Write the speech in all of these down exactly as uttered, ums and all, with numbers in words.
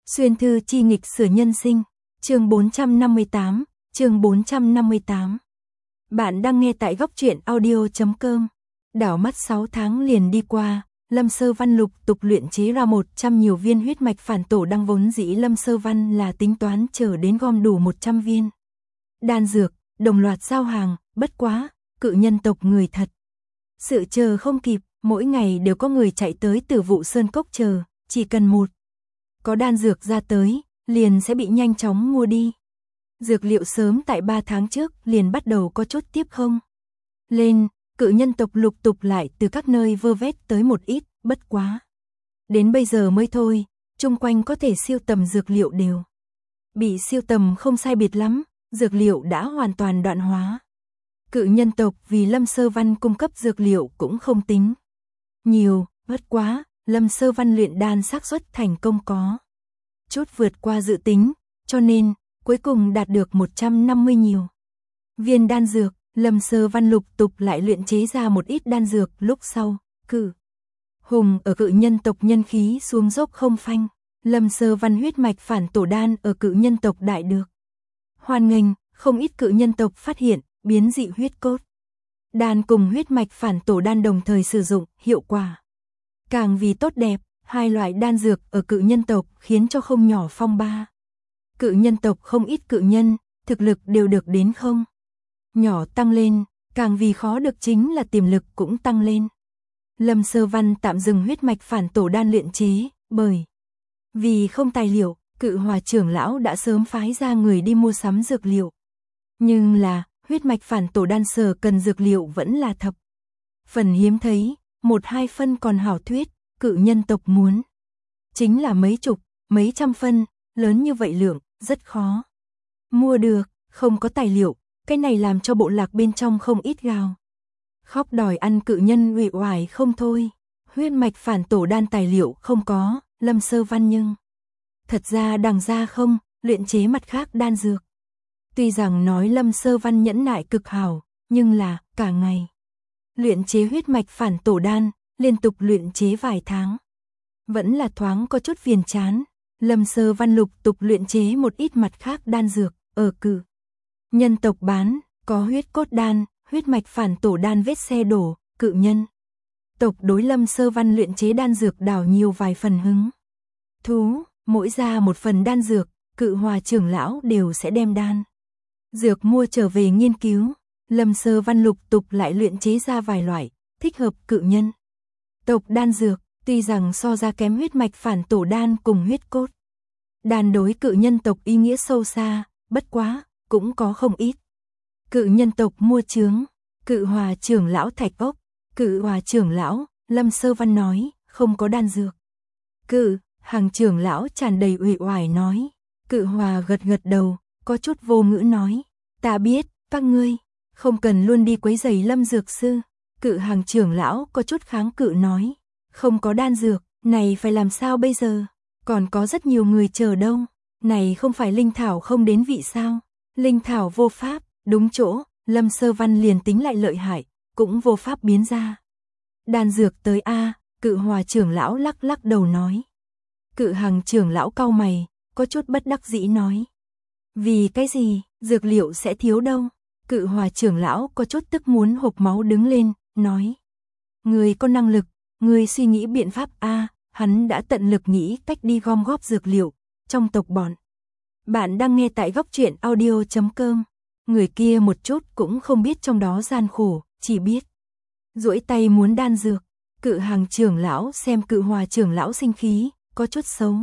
Xuyên thư chi nghịch sửa nhân sinh, chương bốn trăm năm mươi tám, chương bốn trăm năm mươi tám. Bạn đang nghe tại góc truyện audio chấm com. Đảo mắt sáu tháng liền đi qua, Lâm Sơ Văn lục tục luyện chế ra một trăm nhiều viên huyết mạch phản tổ đăng, vốn dĩ Lâm Sơ Văn là tính toán chờ đến gom đủ một trăm viên đan dược, đồng loạt giao hàng, bất quá, cự nhân tộc người thật. Sự chờ không kịp, mỗi ngày đều có người chạy tới Tử Vụ Sơn Cốc chờ, chỉ cần một có đan dược ra tới, liền sẽ bị nhanh chóng mua đi. Dược liệu sớm tại ba tháng trước liền bắt đầu có chút tiếp không lên, cự nhân tộc lục tục lại từ các nơi vơ vét tới một ít, bất quá. Đến bây giờ mới thôi, chung quanh có thể siêu tầm dược liệu đều bị siêu tầm không sai biệt lắm, dược liệu đã hoàn toàn đoạn hóa. Cự nhân tộc vì Lâm Sơ Văn cung cấp dược liệu cũng không tính nhiều, bất quá, Lâm Sơ Văn luyện đan xác suất thành công có chút vượt qua dự tính, cho nên, cuối cùng đạt được một trăm năm mươi nhiều viên đan dược. Lâm Sơ Văn lục tục lại luyện chế ra một ít đan dược, lúc sau, cự hùng ở cự nhân tộc nhân khí xuống dốc không phanh. Lâm Sơ Văn huyết mạch phản tổ đan ở cự nhân tộc đại được hoan nghênh, không ít cự nhân tộc phát hiện biến dị huyết cốt đan cùng huyết mạch phản tổ đan đồng thời sử dụng, hiệu quả càng vì tốt đẹp. Hai loại đan dược ở cự nhân tộc khiến cho không nhỏ phong ba. Cự nhân tộc không ít cự nhân, thực lực đều được đến không nhỏ tăng lên, càng vì khó được chính là tiềm lực cũng tăng lên. Lâm Sơ Văn tạm dừng huyết mạch phản tổ đan luyện chế, bởi vì không tài liệu, Cự Hòa trưởng lão đã sớm phái ra người đi mua sắm dược liệu. Nhưng là, huyết mạch phản tổ đan sở cần dược liệu vẫn là thập phần hiếm thấy, một hai phân còn hảo thuyết, cự nhân tộc muốn chính là mấy chục, mấy trăm phân, lớn như vậy lượng, rất khó mua được, không có tài liệu, cái này làm cho bộ lạc bên trong không ít gào khóc đòi ăn, cự nhân uể oải không thôi. Huyết mạch phản tổ đan tài liệu không có, Lâm Sơ Văn nhưng thật ra đằng ra không luyện chế mặt khác đan dược. Tuy rằng nói Lâm Sơ Văn nhẫn nại cực hảo, nhưng là cả ngày luyện chế huyết mạch phản tổ đan, liên tục luyện chế vài tháng, vẫn là thoáng có chút phiền chán. Lâm Sơ Văn lục tục luyện chế một ít mặt khác đan dược, ở cự nhân tộc bán, có huyết cốt đan, huyết mạch phản tổ đan vết xe đổ, cự nhân tộc đối Lâm Sơ Văn luyện chế đan dược đảo nhiều vài phần hứng thú, mỗi ra một phần đan dược, Cự Hòa trưởng lão đều sẽ đem đan dược mua trở về nghiên cứu. Lâm Sơ Văn lục tục lại luyện chế ra vài loại thích hợp cự nhân tộc đan dược, tuy rằng so ra kém huyết mạch phản tổ đan cùng huyết cốt đan đối cự nhân tộc ý nghĩa sâu xa, bất quá, cũng có không ít cự nhân tộc mua chướng. Cự Hòa trưởng lão thạch ốc, Cự Hòa trưởng lão, Lâm Sơ Văn nói, không có đan dược. Cự Hàng trưởng lão tràn đầy uể oải nói. Cự Hòa gật gật đầu, có chút vô ngữ nói, ta biết, các ngươi không cần luôn đi quấy rầy Lâm dược sư. Cự Hàng trưởng lão có chút kháng cự nói, không có đan dược, này phải làm sao bây giờ? Còn có rất nhiều người chờ đâu, này không phải linh thảo không đến vị sao? Linh thảo vô pháp, đúng chỗ, Lâm Sơ Văn liền tính lại lợi hại, cũng vô pháp biến ra đan dược tới a. Cự Hòa trưởng lão lắc lắc đầu nói. Cự Hàng trưởng lão cau mày, có chút bất đắc dĩ nói, vì cái gì, dược liệu sẽ thiếu đâu? Cự Hòa trưởng lão có chút tức muốn hộc máu đứng lên, nói, người có năng lực, người suy nghĩ biện pháp a. Hắn đã tận lực nghĩ cách đi gom góp dược liệu trong tộc bọn. Bạn đang nghe tại góc truyện audio chấm com. Người kia một chút cũng không biết trong đó gian khổ, chỉ biết duỗi tay muốn đan dược. Cự Hàng trưởng lão xem Cự Hòa trưởng lão sinh khí, có chút xấu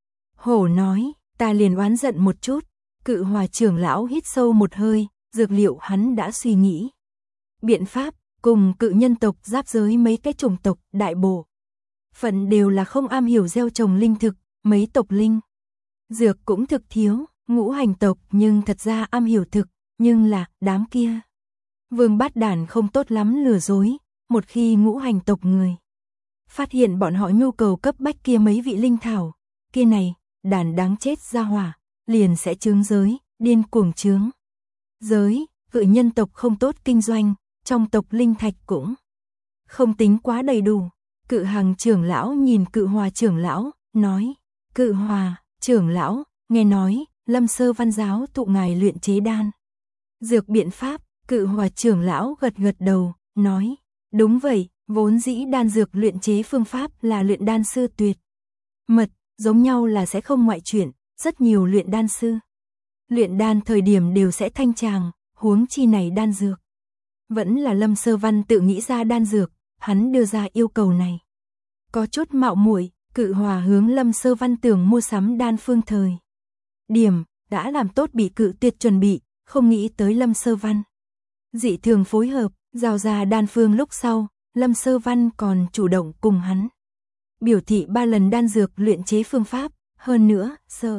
hổ nói, ta liền oán giận một chút. Cự Hòa trưởng lão hít sâu một hơi, dược liệu hắn đã suy nghĩ biện pháp, cùng cự nhân tộc giáp giới mấy cái chủng tộc đại bộ phận đều là không am hiểu gieo trồng linh thực, mấy tộc linh dược cũng thực thiếu. Ngũ hành tộc nhưng thật ra am hiểu thực, nhưng là đám kia vương bát đản không tốt lắm lừa dối. Một khi ngũ hành tộc người phát hiện bọn họ nhu cầu cấp bách kia mấy vị linh thảo, kia này đàn đáng chết ra hỏa, liền sẽ chướng giới, điên cuồng chướng giới. Cự nhân tộc không tốt kinh doanh, trong tộc linh thạch cũng không tính quá đầy đủ. Cự Hàng trưởng lão nhìn Cự Hòa trưởng lão, nói, Cự Hòa, trưởng lão, nghe nói, Lâm Sơ Văn giáo tụ ngài luyện chế đan dược biện pháp, Cự Hòa trưởng lão gật gật đầu, nói, đúng vậy, vốn dĩ đan dược luyện chế phương pháp là luyện đan sư tuyệt mật, giống nhau là sẽ không ngoại chuyện, rất nhiều luyện đan sư luyện đan thời điểm đều sẽ thanh tràng, huống chi này đan dược. Vẫn là Lâm Sơ Văn tự nghĩ ra đan dược, hắn đưa ra yêu cầu này. Có chút mạo muội, Cự Hòa hướng Lâm Sơ Văn tưởng mua sắm đan phương thời điểm, đã làm tốt bị cự tuyệt chuẩn bị, không nghĩ tới Lâm Sơ Văn. Dị thường phối hợp, giao ra đan phương lúc sau, Lâm Sơ Văn còn chủ động cùng hắn biểu thị ba lần đan dược luyện chế phương pháp, hơn nữa, sơ.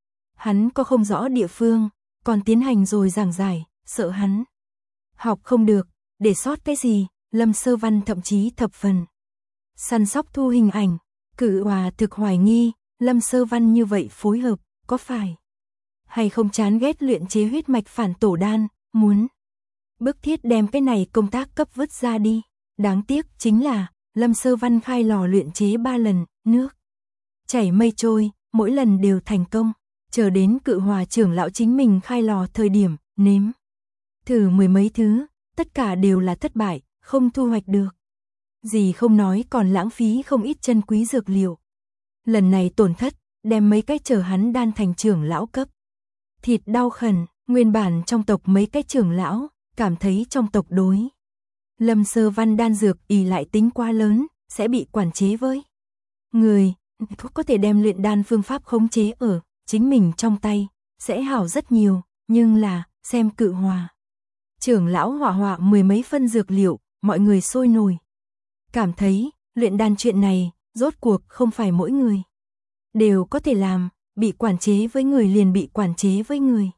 Hắn có không rõ địa phương, còn tiến hành rồi giảng giải, sợ hắn học không được, để sót cái gì, Lâm Sơ Văn thậm chí thập phần săn sóc thu hình ảnh. Cự Hòa thực hoài nghi, Lâm Sơ Văn như vậy phối hợp, có phải hay không chán ghét luyện chế huyết mạch phản tổ đan, muốn bức thiết đem cái này công tác cấp vứt ra đi. Đáng tiếc chính là, Lâm Sơ Văn khai lò luyện chế ba lần, nước chảy mây trôi, mỗi lần đều thành công. Chờ đến Cự Hòa trưởng lão chính mình khai lò thời điểm, nếm thử mười mấy thứ, tất cả đều là thất bại, không thu hoạch được gì, không nói còn lãng phí không ít chân quý dược liệu. Lần này tổn thất, đem mấy cái chờ hắn đan thành trưởng lão cấp thịt đau khẩn. Nguyên bản trong tộc mấy cái trưởng lão cảm thấy trong tộc đối Lâm Sơ Văn đan dược ỷ lại tính quá lớn, sẽ bị quản chế với người, có thể đem luyện đan phương pháp khống chế ở chính mình trong tay, sẽ hảo rất nhiều. Nhưng là, xem Cự Hòa trưởng lão hỏa họa mười mấy phân dược liệu, mọi người sôi nổi cảm thấy, luyện đan chuyện này, rốt cuộc không phải mỗi người đều có thể làm, bị quản chế với người liền bị quản chế với người.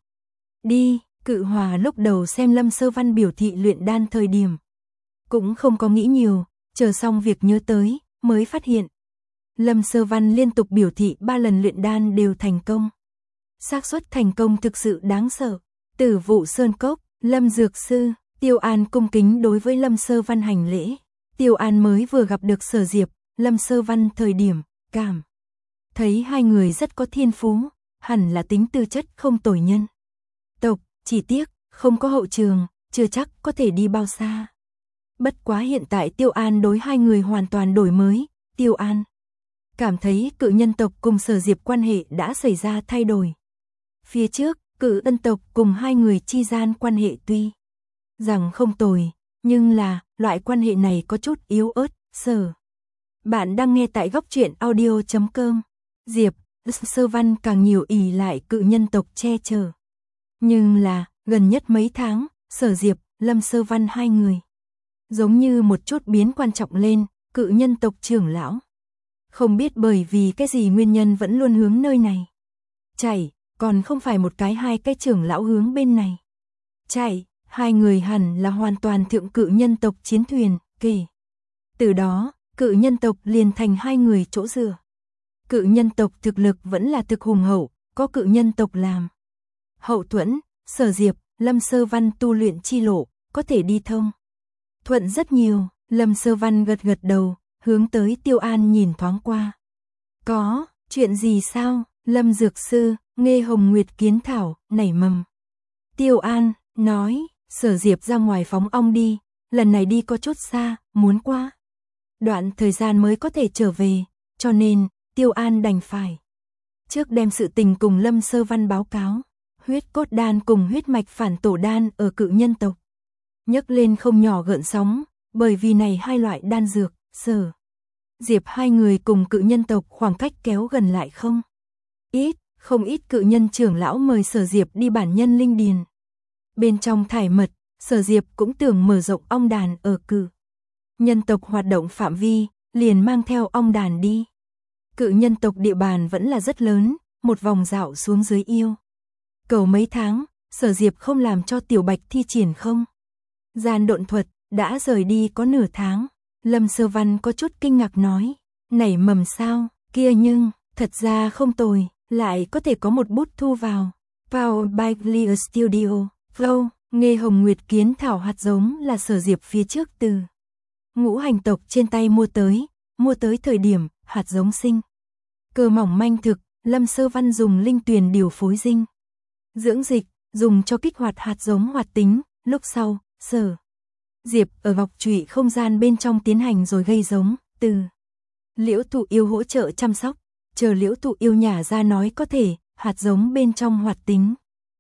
Đi, Cự Hòa lúc đầu xem Lâm Sơ Văn biểu thị luyện đan thời điểm, cũng không có nghĩ nhiều, chờ xong việc nhớ tới, mới phát hiện. Lâm Sơ Văn liên tục biểu thị ba lần luyện đan đều thành công. Xác suất thành công thực sự đáng sợ. Tử Vụ Sơn Cốc, Lâm Dược Sư, Tiêu An cung kính đối với Lâm Sơ Văn hành lễ. Tiêu An mới vừa gặp được Sở Diệp, Lâm Sơ Văn thời điểm, cảm thấy hai người rất có thiên phú, hẳn là tính tư chất không tồi nhân tộc, chỉ tiếc, không có hậu trường, chưa chắc có thể đi bao xa. Bất quá hiện tại Tiêu An đối hai người hoàn toàn đổi mới, Tiêu An cảm thấy Cự Nhân tộc cùng Sở Diệp quan hệ đã xảy ra thay đổi. Phía trước, Cự Ân tộc cùng hai người chi gian quan hệ tuy rằng không tồi, nhưng là, loại quan hệ này có chút yếu ớt. Sở Bạn đang nghe tại góc truyện audio chấm com. Diệp, Sơ Văn càng nhiều ỷ lại Cự Nhân tộc che chở. Nhưng là, gần nhất mấy tháng, Sở Diệp, Lâm Sơ Văn hai người giống như một chút biến quan trọng lên. Cự Nhân tộc trưởng lão không biết bởi vì cái gì nguyên nhân vẫn luôn hướng nơi này chạy, còn không phải một cái hai cái trưởng lão hướng bên này chạy. Hai người hẳn là hoàn toàn thượng Cự Nhân tộc chiến thuyền, kỳ. Từ đó, Cự Nhân tộc liền thành hai người chỗ dựa. Cự Nhân tộc thực lực vẫn là thực hùng hậu, có Cự Nhân tộc làm hậu thuẫn, Sở Diệp, Lâm Sơ Văn tu luyện chi lộ, có thể đi thông thuận rất nhiều. Lâm Sơ Văn gật gật đầu, hướng tới Tiêu An nhìn thoáng qua. Có, chuyện gì sao? Lâm Dược Sư, Nghê Hồng Nguyệt Kiến Thảo, nảy mầm. Tiêu An, nói, Sở Diệp ra ngoài phóng ong đi, lần này đi có chút xa, muốn qua đoạn thời gian mới có thể trở về, cho nên, Tiêu An đành phải trước đem sự tình cùng Lâm Sơ Văn báo cáo. Huyết cốt đan cùng huyết mạch phản tổ đan ở Cự Nhân tộc nhấc lên không nhỏ gợn sóng, bởi vì này hai loại đan dược, Sở Diệp hai người cùng Cự Nhân tộc khoảng cách kéo gần lại không ít, không ít Cự Nhân trưởng lão mời Sở Diệp đi bản nhân linh điền bên trong thải mật. Sở Diệp cũng tưởng mở rộng ong đàn ở Cự Nhân tộc hoạt động phạm vi, liền mang theo ong đàn đi. Cự Nhân tộc địa bàn vẫn là rất lớn, một vòng dạo xuống dưới yêu cầu mấy tháng, Sở Diệp không làm cho Tiểu Bạch thi triển không gian độn thuật, đã rời đi có nửa tháng. Lâm Sơ Văn có chút kinh ngạc nói, nảy mầm sao, kia nhưng, thật ra không tồi, lại có thể có một bút thu vào. Powered by Clear Studio, Flow, Nghê Hồng Nguyệt Kiến Thảo hạt giống là Sở Diệp phía trước từ Ngũ Hành tộc trên tay mua tới, mua tới thời điểm, hạt giống sinh cơ mỏng manh thực, Lâm Sơ Văn dùng linh tuyền điều phối dinh dưỡng dịch, dùng cho kích hoạt hạt giống hoạt tính, lúc sau, Sở Diệp ở ngọc trụy không gian bên trong tiến hành rồi gây giống, từ Liễu Thụ Yêu hỗ trợ chăm sóc, chờ Liễu Thụ Yêu nhả ra nói có thể, hạt giống bên trong hoạt tính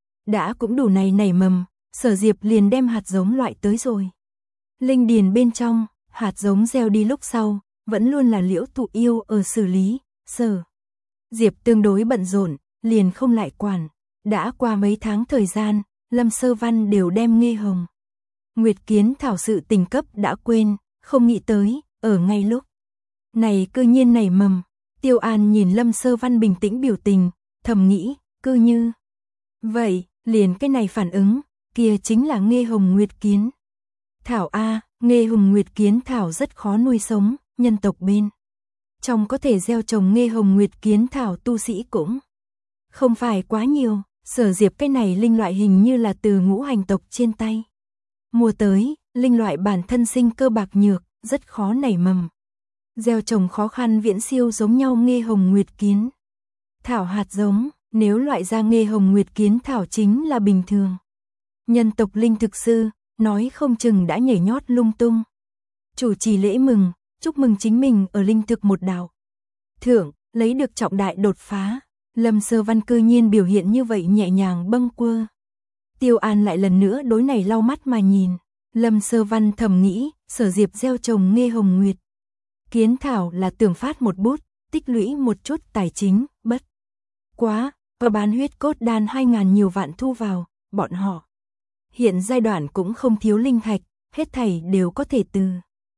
đã cũng đủ này nảy mầm, Sở Diệp liền đem hạt giống loại tới rồi. Linh điền bên trong, hạt giống gieo đi lúc sau, vẫn luôn là Liễu Thụ Yêu ở xử lý, Sở Diệp tương đối bận rộn, liền không lại quản. Đã qua mấy tháng thời gian, Lâm Sơ Văn đều đem Nghê Hồng Nguyệt Kiến thảo sự tình cấp đã quên, không nghĩ tới, ở ngay lúc này cư nhiên nảy mầm. Tiêu An nhìn Lâm Sơ Văn bình tĩnh biểu tình, thầm nghĩ, cư như vậy, liền cái này phản ứng, kia chính là Nghê Hồng Nguyệt Kiến thảo a, Nghê Hồng Nguyệt Kiến thảo rất khó nuôi sống, nhân tộc bên trong có thể gieo trồng Nghê Hồng Nguyệt Kiến thảo tu sĩ cũng không phải quá nhiều. Sở Diệp cái này linh loại hình như là từ ngũ hành tộc trên tay mua tới, linh loại bản thân sinh cơ bạc nhược, rất khó nảy mầm. Gieo trồng khó khăn viễn siêu giống nhau Nghê Hồng Nguyệt Kiến thảo hạt giống, nếu loại ra Nghê Hồng Nguyệt Kiến thảo chính là bình thường. Nhân tộc linh thực sư, nói không chừng đã nhảy nhót lung tung. Chủ trì lễ mừng, chúc mừng chính mình ở linh thực một đạo thượng, lấy được trọng đại đột phá. Lâm Sơ Văn cư nhiên biểu hiện như vậy nhẹ nhàng bâng quơ. Tiêu An lại lần nữa đối này lau mắt mà nhìn. Lâm Sơ Văn thầm nghĩ, Sở Diệp gieo trồng Nghê Hồng Nguyệt Kiến thảo là tưởng phát một bút, tích lũy một chút tài chính, bất quá, và bán huyết cốt đan hai ngàn nhiều vạn thu vào, bọn họ hiện giai đoạn cũng không thiếu linh thạch, hết thảy đều có thể từ.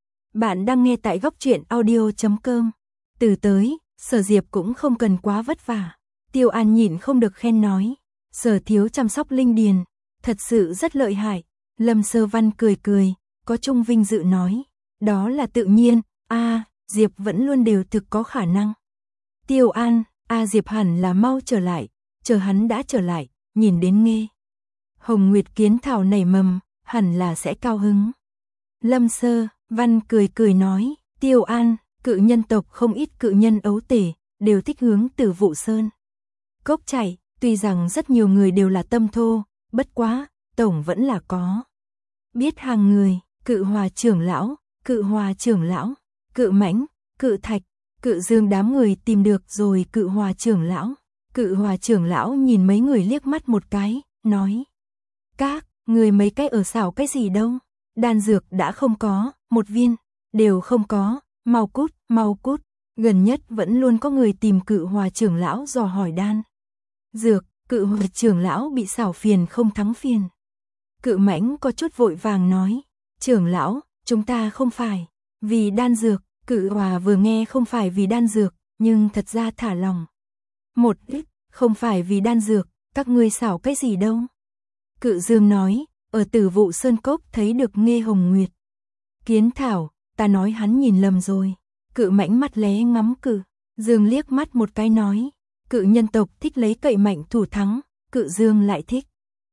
Bạn đang nghe tại góc truyện audio chấm com. Từ tới, Sở Diệp cũng không cần quá vất vả. Tiêu An nhịn không được khen nói, Sở thiếu chăm sóc linh điền, thật sự rất lợi hại. Lâm Sơ Văn cười cười, có chung vinh dự nói, đó là tự nhiên, a à, Diệp vẫn luôn đều thực có khả năng. Tiêu An, a à, Diệp hẳn là mau trở lại, chờ hắn đã trở lại, nhìn đến Nghê Hồng Nguyệt Kiến thảo nảy mầm, hẳn là sẽ cao hứng. Lâm Sơ Văn cười cười nói, Tiêu An, cự nhân tộc không ít cự nhân ấu tể, đều thích hướng từ Vụ Sơn cốc chạy, tuy rằng rất nhiều người đều là tâm thô, bất quá, tổng vẫn là có biết hàng người, Cự Hòa trưởng lão, Cự Hòa trưởng lão, Cự Mãnh, Cự Thạch, Cự Dương đám người tìm được rồi Cự Hòa trưởng lão. Cự Hòa trưởng lão nhìn mấy người liếc mắt một cái, nói, các người mấy cái ở xảo cái gì đâu, đan dược đã không có, một viên đều không có, mau cút, mau cút. Gần nhất vẫn luôn có người tìm Cự Hòa trưởng lão dò hỏi đan dược. Cự Hòa trưởng lão bị xảo phiền không thắng phiền. Cự Mãnh có chút vội vàng nói, trưởng lão, chúng ta không phải vì đan dược. Cự Hòa vừa nghe không phải vì đan dược, nhưng thật ra thả lòng một ít, không phải vì đan dược, các ngươi xảo cái gì đâu. Cự Dương nói, ở Tử Vụ Sơn Cốc thấy được Nghê Hồng Nguyệt Kiến thảo, ta nói hắn nhìn lầm rồi. Cự Mãnh mắt lé ngắm Cự Dương liếc mắt một cái nói, cự nhân tộc thích lấy cậy mạnh thủ thắng, Cự Dương lại thích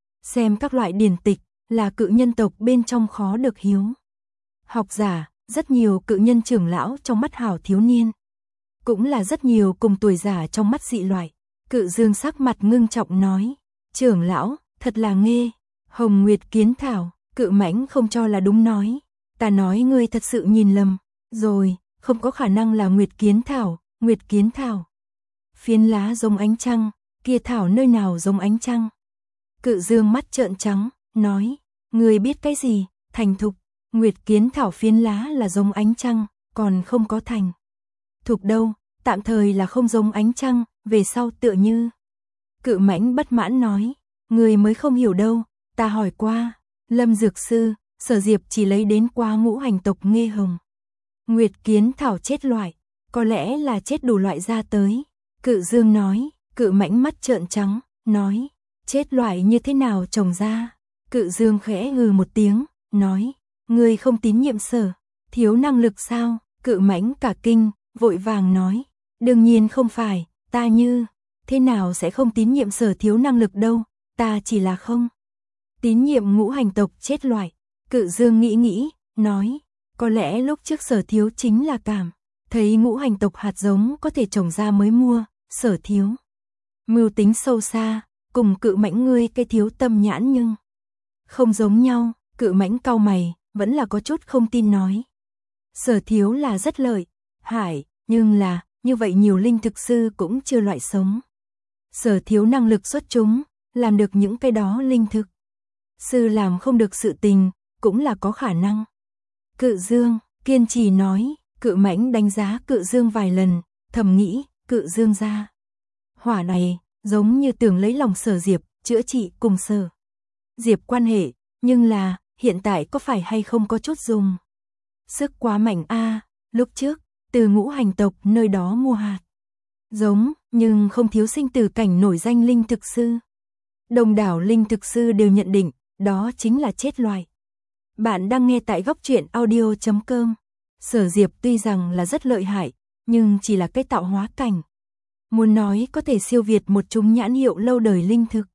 xem các loại điển tịch, là cự nhân tộc bên trong khó được hiếu học giả. Rất nhiều cự nhân trưởng lão trong mắt hảo thiếu niên, cũng là rất nhiều cùng tuổi giả trong mắt dị loại. Cự Dương sắc mặt ngưng trọng nói, trưởng lão, thật là Nghê Hồng Nguyệt Kiến thảo. Cự Mãnh không cho là đúng nói, ta nói ngươi thật sự nhìn lầm rồi, không có khả năng là Nguyệt Kiến thảo. Nguyệt Kiến thảo phiến lá giống ánh trăng, kia thảo nơi nào giống ánh trăng. Cự Dương mắt trợn trắng, nói, ngươi biết cái gì, thành thục. Nguyệt Kiến thảo phiến lá là giống ánh trăng, còn không có thành thục đâu, tạm thời là không giống ánh trăng, về sau tựa như. Cự Mãnh bất mãn nói, người mới không hiểu đâu, ta hỏi qua, Lâm Dược Sư, Sở Diệp chỉ lấy đến qua ngũ hành tộc Nghê Hồng Nguyệt Kiến thảo chết loại, có lẽ là chết đủ loại ra tới. Cự Dương nói, Cự Mãnh mắt trợn trắng, nói, chết loại như thế nào trồng ra. Cự Dương khẽ hừ một tiếng, nói, ngươi không tín nhiệm Sở thiếu năng lực sao? Cự Mãnh cả kinh, vội vàng nói, đương nhiên không phải, ta như thế nào sẽ không tín nhiệm Sở thiếu năng lực đâu, ta chỉ là không tín nhiệm ngũ hành tộc chết loại. Cự Dương nghĩ nghĩ, nói, có lẽ lúc trước Sở thiếu chính là cảm thấy ngũ hành tộc hạt giống có thể trồng ra mới mua, Sở Thiếu. Mưu tính sâu xa, cùng Cự Mãnh ngươi cái thiếu tâm nhãn nhưng không giống nhau. Cự Mãnh cau mày, vẫn là có chút không tin nói. Sở Thiếu là rất lợi hại, nhưng là, như vậy nhiều linh thực sư cũng chưa loại sống. Sở Thiếu năng lực xuất chúng, làm được những cái đó linh thực sư làm không được sự tình, cũng là có khả năng. Cự Dương kiên trì nói. Cự Mãnh đánh giá Cự Dương vài lần, thầm nghĩ, Cự Dương ra hỏa này, giống như tưởng lấy lòng Sở Diệp, chữa trị cùng Sở Diệp quan hệ, nhưng là, hiện tại có phải hay không có chút dùng. Sức quá mạnh a, à, lúc trước, từ Ngũ Hành tộc nơi đó mua hạt giống, nhưng không thiếu sinh tử cảnh nổi danh linh thực sư. Đông đảo linh thực sư đều nhận định, đó chính là chết loài. Bạn đang nghe tại góc truyện audio chấm com. Sở Diệp tuy rằng là rất lợi hại, nhưng chỉ là cái tạo hóa cảnh. Muốn nói có thể siêu việt một chúng nhãn hiệu lâu đời linh thực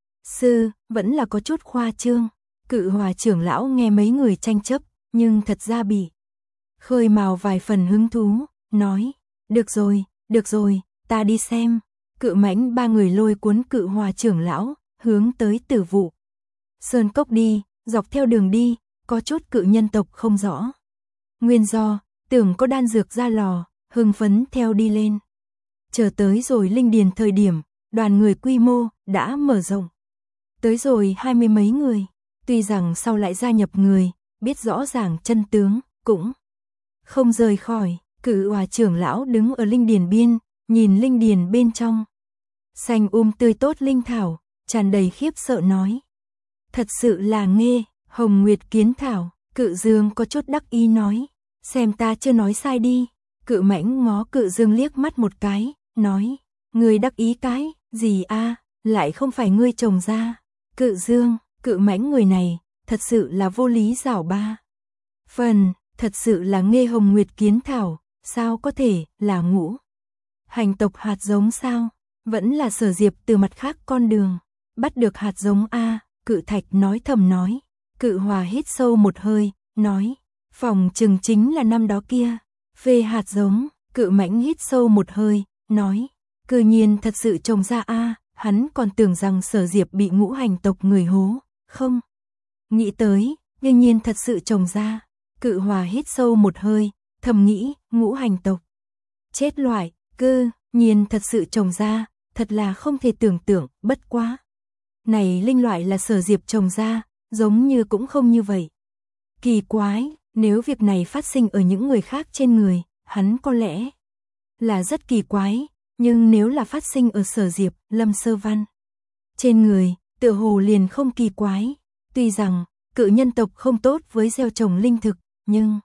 sư, vẫn là có chút khoa trương. Cự Hòa trưởng lão nghe mấy người tranh chấp, nhưng thật ra bị khơi mào vài phần hứng thú, nói, được rồi, được rồi, ta đi xem. Cự Mãnh ba người lôi cuốn Cự Hòa trưởng lão, hướng tới Tử Vụ Sơn Cốc đi, dọc theo đường đi, có chút cự nhân tộc không rõ nguyên do, tưởng có đan dược ra lò, hưng phấn theo đi lên. Chờ tới rồi linh điền thời điểm, đoàn người quy mô đã mở rộng. Tới rồi hai mươi mấy người, tuy rằng sau lại gia nhập người, biết rõ ràng chân tướng, cũng không rời khỏi. Cự Hòa trưởng lão đứng ở linh điền biên, nhìn linh điền bên trong xanh um tươi tốt linh thảo, tràn đầy khiếp sợ nói. Thật sự là nghê, Hồng Nguyệt Kiến Thảo. Cự Dương có chút đắc ý nói. Xem ta chưa nói sai đi. Cự Mãnh ngó Cự Dương liếc mắt một cái, nói. Ngươi đắc ý cái, gì a, lại không phải ngươi trồng ra. Cự Dương, Cự Mãnh người này, thật sự là vô lý giảo ba phần, thật sự là nghê Hồng Nguyệt Kiến Thảo, sao có thể là Ngũ Hành tộc hạt giống sao? Vẫn là Sở Diệp từ mặt khác con đường bắt được hạt giống a. Cự Thạch nói thầm nói. Cự Hòa hít sâu một hơi, nói, phòng chừng chính là năm đó kia phê hạt giống. Cự Mãnh hít sâu một hơi, nói, cư nhiên thật sự trồng ra a. Hắn còn tưởng rằng Sở Diệp bị Ngũ Hành tộc người hố, không nghĩ tới, nhưng nhiên thật sự trồng ra. Cự Hòa hít sâu một hơi, thầm nghĩ, Ngũ Hành tộc chết loại, cư nhiên thật sự trồng ra, thật là không thể tưởng tượng. Bất quá này linh loại là Sở Diệp trồng ra, giống như cũng không như vậy. Kỳ quái, nếu việc này phát sinh ở những người khác trên người, hắn có lẽ là rất kỳ quái, nhưng nếu là phát sinh ở Sở Diệp, Lâm Sơ Văn trên người, tựa hồ liền không kỳ quái. Tuy rằng, cự nhân tộc không tốt với gieo trồng linh thực, nhưng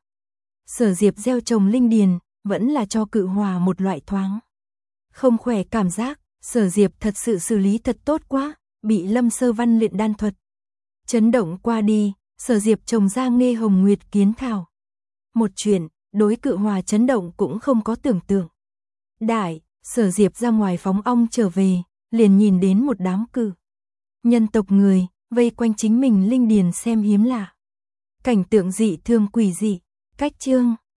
Sở Diệp gieo trồng linh điền, vẫn là cho Cự Hòa một loại thoáng không khỏe cảm giác. Sở Diệp thật sự xử lý thật tốt quá, bị Lâm Sơ Văn luyện đan thuật chấn động qua đi. Sở Diệp trồng ra nghê Hồng Nguyệt Kiến Thảo, một chuyện đối Cự Hòa chấn động cũng không có tưởng tượng. Đại, Sở Diệp ra ngoài phóng ong trở về, liền nhìn đến một đám cự nhân tộc người vây quanh chính mình linh điền xem hiếm lạ. Cảnh tượng dị thương quỷ dị. Cách chương